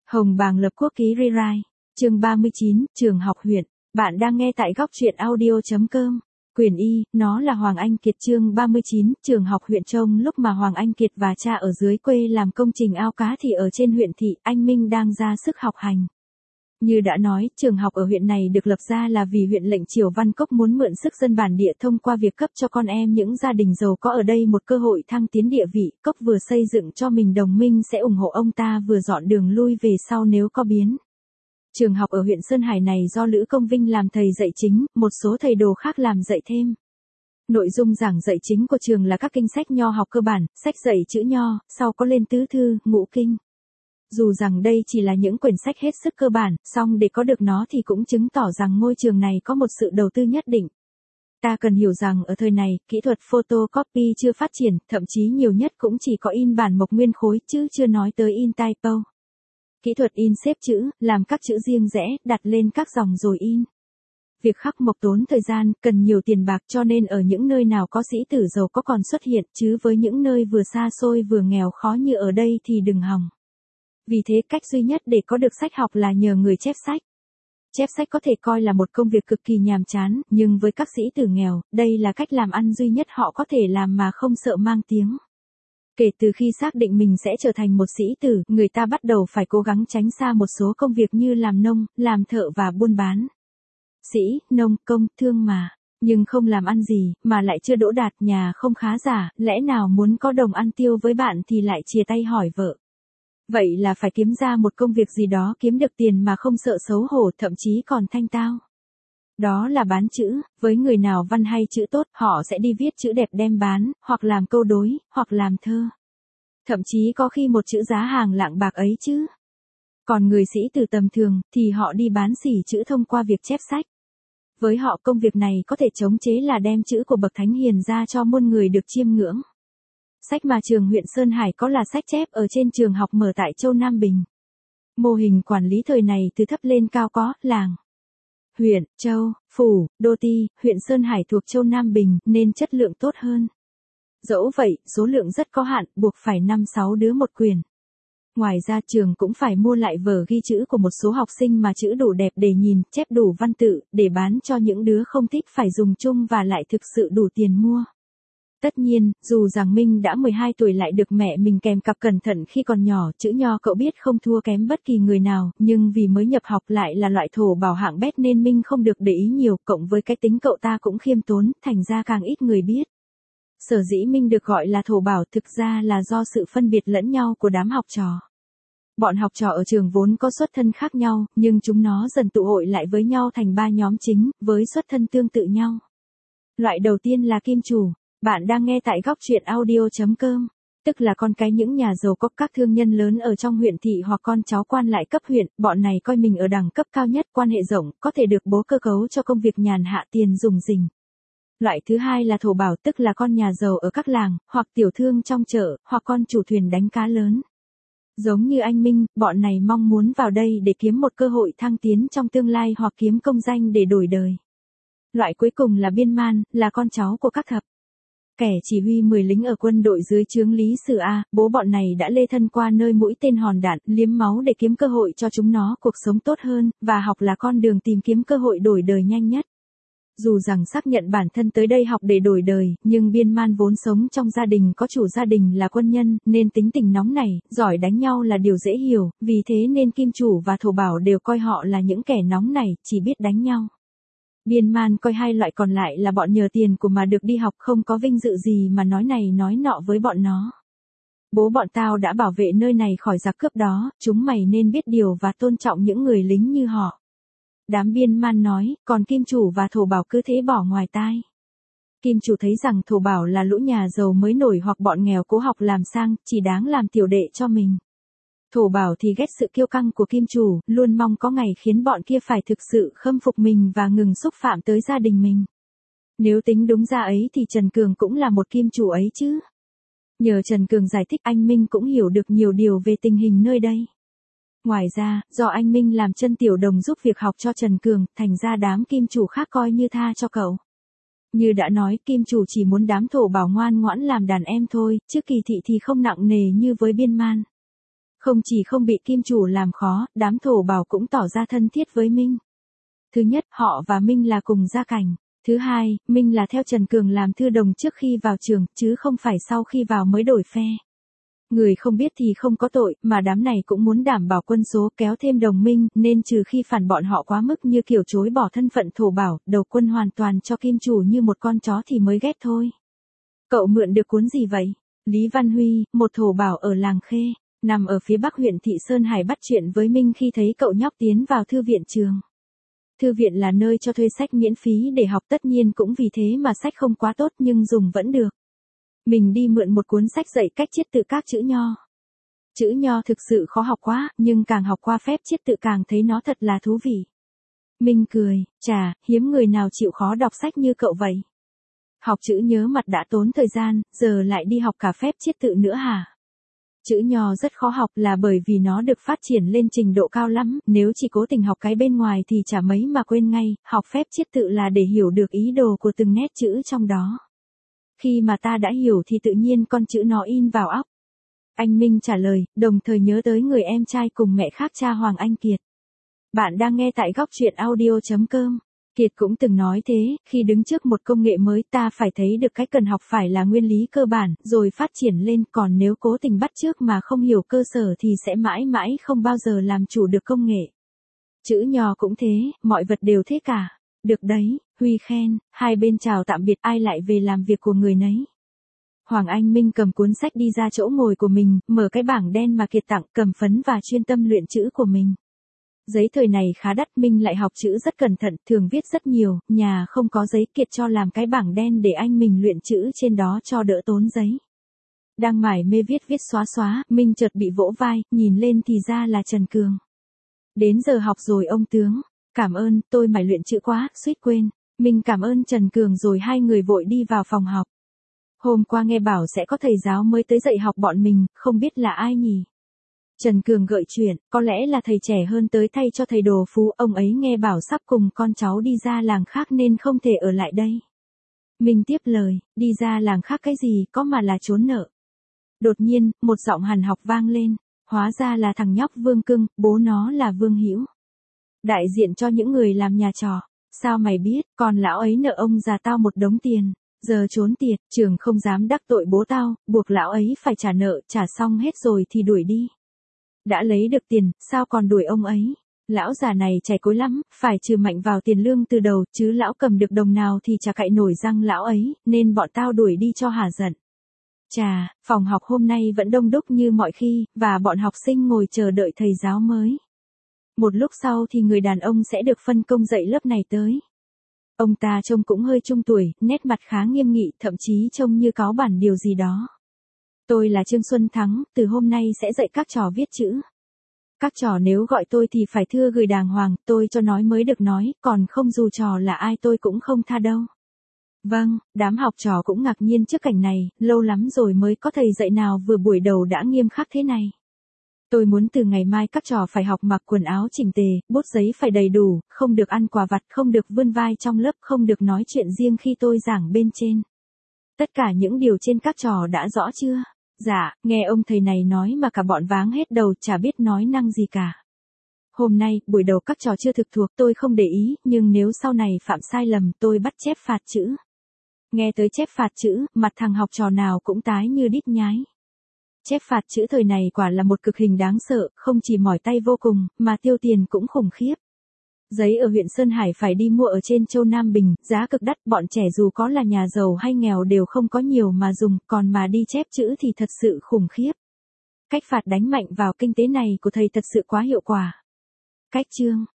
Hồng Bàng lập quốc ký rewrite. Chương 39, trường học huyện. Bạn đang nghe tại góc truyện audio.com. Quyền Y, nó là Hoàng Anh Kiệt. Chương 39, trường học huyện. Trong lúc mà Hoàng Anh Kiệt và cha ở dưới quê làm công trình ao cá thì ở trên huyện thị, anh Minh đang ra sức học hành. Như đã nói, trường học ở huyện này được lập ra là vì huyện lệnh Triều Văn Cốc muốn mượn sức dân bản địa thông qua việc cấp cho con em những gia đình giàu có ở đây một cơ hội thăng tiến địa vị. Cốc vừa xây dựng cho mình đồng minh sẽ ủng hộ ông ta, vừa dọn đường lui về sau nếu có biến. Trường học ở huyện Sơn Hải này do Lữ Công Vinh làm thầy dạy chính, một số thầy đồ khác làm dạy thêm. Nội dung giảng dạy chính của trường là các kinh sách nho học cơ bản, sách dạy chữ nho, sau có lên tứ thư, ngũ kinh. Dù rằng đây chỉ là những quyển sách hết sức cơ bản, song để có được nó thì cũng chứng tỏ rằng ngôi trường này có một sự đầu tư nhất định. Ta cần hiểu rằng ở thời này, kỹ thuật photocopy chưa phát triển, thậm chí nhiều nhất cũng chỉ có in bản mộc nguyên khối chứ chưa nói tới in typo. Kỹ thuật in xếp chữ, làm các chữ riêng rẽ, đặt lên các dòng rồi in. Việc khắc mộc tốn thời gian, cần nhiều tiền bạc, cho nên ở những nơi nào có sĩ tử giàu có còn xuất hiện, chứ với những nơi vừa xa xôi vừa nghèo khó như ở đây thì đừng hòng. Vì thế cách duy nhất để có được sách học là nhờ người chép sách. Chép sách có thể coi là một công việc cực kỳ nhàm chán, nhưng với các sĩ tử nghèo, đây là cách làm ăn duy nhất họ có thể làm mà không sợ mang tiếng. Kể từ khi xác định mình sẽ trở thành một sĩ tử, người ta bắt đầu phải cố gắng tránh xa một số công việc như làm nông, làm thợ và buôn bán. Sĩ, nông, công, thương mà. Nhưng không làm ăn gì, mà lại chưa đỗ đạt, nhà không khá giả, lẽ nào muốn có đồng ăn tiêu với bạn thì lại chia tay hỏi vợ. Vậy là phải kiếm ra một công việc gì đó kiếm được tiền mà không sợ xấu hổ, thậm chí còn thanh tao. Đó là bán chữ, với người nào văn hay chữ tốt, họ sẽ đi viết chữ đẹp đem bán, hoặc làm câu đối, hoặc làm thơ. Thậm chí có khi một chữ giá hàng lạng bạc ấy chứ. Còn người sĩ tử tầm thường, thì họ đi bán xỉ chữ thông qua việc chép sách. Với họ công việc này có thể chống chế là đem chữ của bậc thánh hiền ra cho muôn người được chiêm ngưỡng. Sách mà trường huyện Sơn Hải có là sách chép ở trên trường học mở tại Châu Nam Bình. Mô hình quản lý thời này từ thấp lên cao có, làng, huyện, châu, phủ, đô ty, huyện Sơn Hải thuộc Châu Nam Bình nên chất lượng tốt hơn. Dẫu vậy, số lượng rất có hạn, buộc phải 5-6 đứa một quyển. Ngoài ra trường cũng phải mua lại vở ghi chữ của một số học sinh mà chữ đủ đẹp để nhìn, chép đủ văn tự, để bán cho những đứa không thích phải dùng chung và lại thực sự đủ tiền mua. Tất nhiên, dù rằng Minh đã 12 tuổi lại được mẹ mình kèm cặp cẩn thận khi còn nhỏ, chữ nho cậu biết không thua kém bất kỳ người nào, nhưng vì mới nhập học lại là loại thổ bảo hạng bét nên Minh không được để ý nhiều, cộng với cái tính cậu ta cũng khiêm tốn, thành ra càng ít người biết. Sở dĩ Minh được gọi là thổ bảo thực ra là do sự phân biệt lẫn nhau của đám học trò. Bọn học trò ở trường vốn có xuất thân khác nhau, nhưng chúng nó dần tụ hội lại với nhau thành 3 nhóm chính, với xuất thân tương tự nhau. Loại đầu tiên là kim chủ. Bạn đang nghe tại góc truyện audio.com, tức là con cái những nhà giàu có, các thương nhân lớn ở trong huyện thị hoặc con cháu quan lại cấp huyện, bọn này coi mình ở đẳng cấp cao nhất, quan hệ rộng, có thể được bố cơ cấu cho công việc nhàn hạ tiền dùng rình. Loại thứ hai là thổ bảo, tức là con nhà giàu ở các làng, hoặc tiểu thương trong chợ, hoặc con chủ thuyền đánh cá lớn. Giống như anh Minh, bọn này mong muốn vào đây để kiếm một cơ hội thăng tiến trong tương lai hoặc kiếm công danh để đổi đời. Loại cuối cùng là biên man, là con cháu của các thập kẻ chỉ huy 10 lính ở quân đội dưới trướng Lý Sử A, bố bọn này đã lê thân qua nơi mũi tên hòn đạn, liếm máu để kiếm cơ hội cho chúng nó cuộc sống tốt hơn, và học là con đường tìm kiếm cơ hội đổi đời nhanh nhất. Dù rằng xác nhận bản thân tới đây học để đổi đời, nhưng biên man vốn sống trong gia đình có chủ gia đình là quân nhân, nên tính tình nóng này, giỏi đánh nhau là điều dễ hiểu, vì thế nên kim chủ và thổ bảo đều coi họ là những kẻ nóng này, chỉ biết đánh nhau. Biên man coi hai loại còn lại là bọn nhờ tiền của mà được đi học, không có vinh dự gì mà nói này nói nọ với bọn nó. Bố bọn tao đã bảo vệ nơi này khỏi giặc cướp đó, chúng mày nên biết điều và tôn trọng những người lính như họ. Đám biên man nói, còn kim chủ và thổ bảo cứ thế bỏ ngoài tai. Kim chủ thấy rằng thổ bảo là lũ nhà giàu mới nổi hoặc bọn nghèo cố học làm sang, chỉ đáng làm tiểu đệ cho mình. Thổ bảo thì ghét sự kiêu căng của kim chủ, luôn mong có ngày khiến bọn kia phải thực sự khâm phục mình và ngừng xúc phạm tới gia đình mình. Nếu tính đúng ra ấy thì Trần Cường cũng là một kim chủ ấy chứ. Nhờ Trần Cường giải thích, anh Minh cũng hiểu được nhiều điều về tình hình nơi đây. Ngoài ra, do anh Minh làm chân tiểu đồng giúp việc học cho Trần Cường, thành ra đám kim chủ khác coi như tha cho cậu. Như đã nói, kim chủ chỉ muốn đám thổ bảo ngoan ngoãn làm đàn em thôi, chứ kỳ thị thì không nặng nề như với biên man. Không chỉ không bị kim chủ làm khó, đám thổ bảo cũng tỏ ra thân thiết với Minh. Thứ nhất, họ và Minh là cùng gia cảnh. Thứ hai, Minh là theo Trần Cường làm thư đồng trước khi vào trường, chứ không phải sau khi vào mới đổi phe. Người không biết thì không có tội, mà đám này cũng muốn đảm bảo quân số kéo thêm đồng minh, nên trừ khi phản bọn họ quá mức như kiểu chối bỏ thân phận thổ bảo, đầu quân hoàn toàn cho kim chủ như một con chó thì mới ghét thôi. Cậu mượn được cuốn gì vậy? Lý Văn Huy, một thổ bảo ở làng Khê, nằm ở phía bắc huyện Thị Sơn Hải bắt chuyện với Minh khi thấy cậu nhóc tiến vào thư viện trường. Thư viện là nơi cho thuê sách miễn phí để học, tất nhiên cũng vì thế mà sách không quá tốt nhưng dùng vẫn được. Mình đi mượn một cuốn sách dạy cách chiết tự các chữ nho. Chữ nho thực sự khó học quá, nhưng càng học qua phép chiết tự càng thấy nó thật là thú vị. Mình cười, chà, hiếm người nào chịu khó đọc sách như cậu vậy. Học chữ nhớ mặt đã tốn thời gian, giờ lại đi học cả phép chiết tự nữa hả? Chữ nho rất khó học là bởi vì nó được phát triển lên trình độ cao lắm, nếu chỉ cố tình học cái bên ngoài thì chả mấy mà quên ngay, học phép chiết tự là để hiểu được ý đồ của từng nét chữ trong đó. Khi mà ta đã hiểu thì tự nhiên con chữ nó in vào óc. Anh Minh trả lời, đồng thời nhớ tới người em trai cùng mẹ khác cha Hoàng Anh Kiệt. Bạn đang nghe tại góc truyện audio.com. Kiệt cũng từng nói thế, khi đứng trước một công nghệ mới ta phải thấy được cái cần học phải là nguyên lý cơ bản, rồi phát triển lên, còn nếu cố tình bắt chước mà không hiểu cơ sở thì sẽ mãi mãi không bao giờ làm chủ được công nghệ. Chữ nho cũng thế, mọi vật đều thế cả. Được đấy, Huy khen, hai bên chào tạm biệt ai lại về làm việc của người nấy. Hoàng Anh Minh cầm cuốn sách đi ra chỗ ngồi của mình, mở cái bảng đen mà Kiệt tặng, cầm phấn và chuyên tâm luyện chữ của mình. Giấy thời này khá đắt, Minh lại học chữ rất cẩn thận, thường viết rất nhiều, nhà không có giấy, Kiệt cho làm cái bảng đen để anh mình luyện chữ trên đó cho đỡ tốn giấy. Đang mải mê viết xóa xóa, Minh chợt bị vỗ vai, nhìn lên thì ra là Trần Cường. Đến giờ học rồi ông tướng. Cảm ơn, tôi mải luyện chữ quá, suýt quên. Minh cảm ơn Trần Cường rồi hai người vội đi vào phòng học. Hôm qua nghe bảo sẽ có thầy giáo mới tới dạy học bọn mình, không biết là ai nhỉ? Trần Cường gợi chuyện, có lẽ là thầy trẻ hơn tới thay cho thầy Đồ Phú, ông ấy nghe bảo sắp cùng con cháu đi ra làng khác nên không thể ở lại đây. Minh tiếp lời, đi ra làng khác cái gì, có mà là trốn nợ. Đột nhiên, một giọng hằn học vang lên, hóa ra là thằng nhóc Vương Cưng, bố nó là Vương Hữu. Đại diện cho những người làm nhà trọ. Sao mày biết, còn lão ấy nợ ông già tao một đống tiền. Giờ trốn tiệt, trường không dám đắc tội bố tao, buộc lão ấy phải trả nợ, trả xong hết rồi thì đuổi đi. Đã lấy được tiền, sao còn đuổi ông ấy? Lão già này chảy cối lắm, phải trừ mạnh vào tiền lương từ đầu, chứ lão cầm được đồng nào thì chả cạy nổi răng lão ấy, nên bọn tao đuổi đi cho hả giận. Chà, phòng học hôm nay vẫn đông đúc như mọi khi, và bọn học sinh ngồi chờ đợi thầy giáo mới. Một lúc sau thì người đàn ông sẽ được phân công dạy lớp này tới. Ông ta trông cũng hơi trung tuổi, nét mặt khá nghiêm nghị, thậm chí trông như cáu bản điều gì đó. Tôi là Trương Xuân Thắng, từ hôm nay sẽ dạy các trò viết chữ. Các trò nếu gọi tôi thì phải thưa gửi đàng hoàng, tôi cho nói mới được nói, còn không dù trò là ai tôi cũng không tha đâu. Vâng, đám học trò cũng ngạc nhiên trước cảnh này, lâu lắm rồi mới có thầy dạy nào vừa buổi đầu đã nghiêm khắc thế này. Tôi muốn từ ngày mai các trò phải học mặc quần áo chỉnh tề, bút giấy phải đầy đủ, không được ăn quà vặt, không được vươn vai trong lớp, không được nói chuyện riêng khi tôi giảng bên trên. Tất cả những điều trên các trò đã rõ chưa? Dạ, nghe ông thầy này nói mà cả bọn váng hết đầu, chả biết nói năng gì cả. Hôm nay, buổi đầu các trò chưa thực thuộc tôi không để ý, nhưng nếu sau này phạm sai lầm tôi bắt chép phạt chữ. Nghe tới chép phạt chữ, mặt thằng học trò nào cũng tái như đít nhái. Chép phạt chữ thời này quả là một cực hình đáng sợ, không chỉ mỏi tay vô cùng, mà tiêu tiền cũng khủng khiếp. Giấy ở huyện Sơn Hải phải đi mua ở trên Châu Nam Bình, giá cực đắt, bọn trẻ dù có là nhà giàu hay nghèo đều không có nhiều mà dùng, còn mà đi chép chữ thì thật sự khủng khiếp. Cách phạt đánh mạnh vào kinh tế này của thầy thật sự quá hiệu quả. Cách chương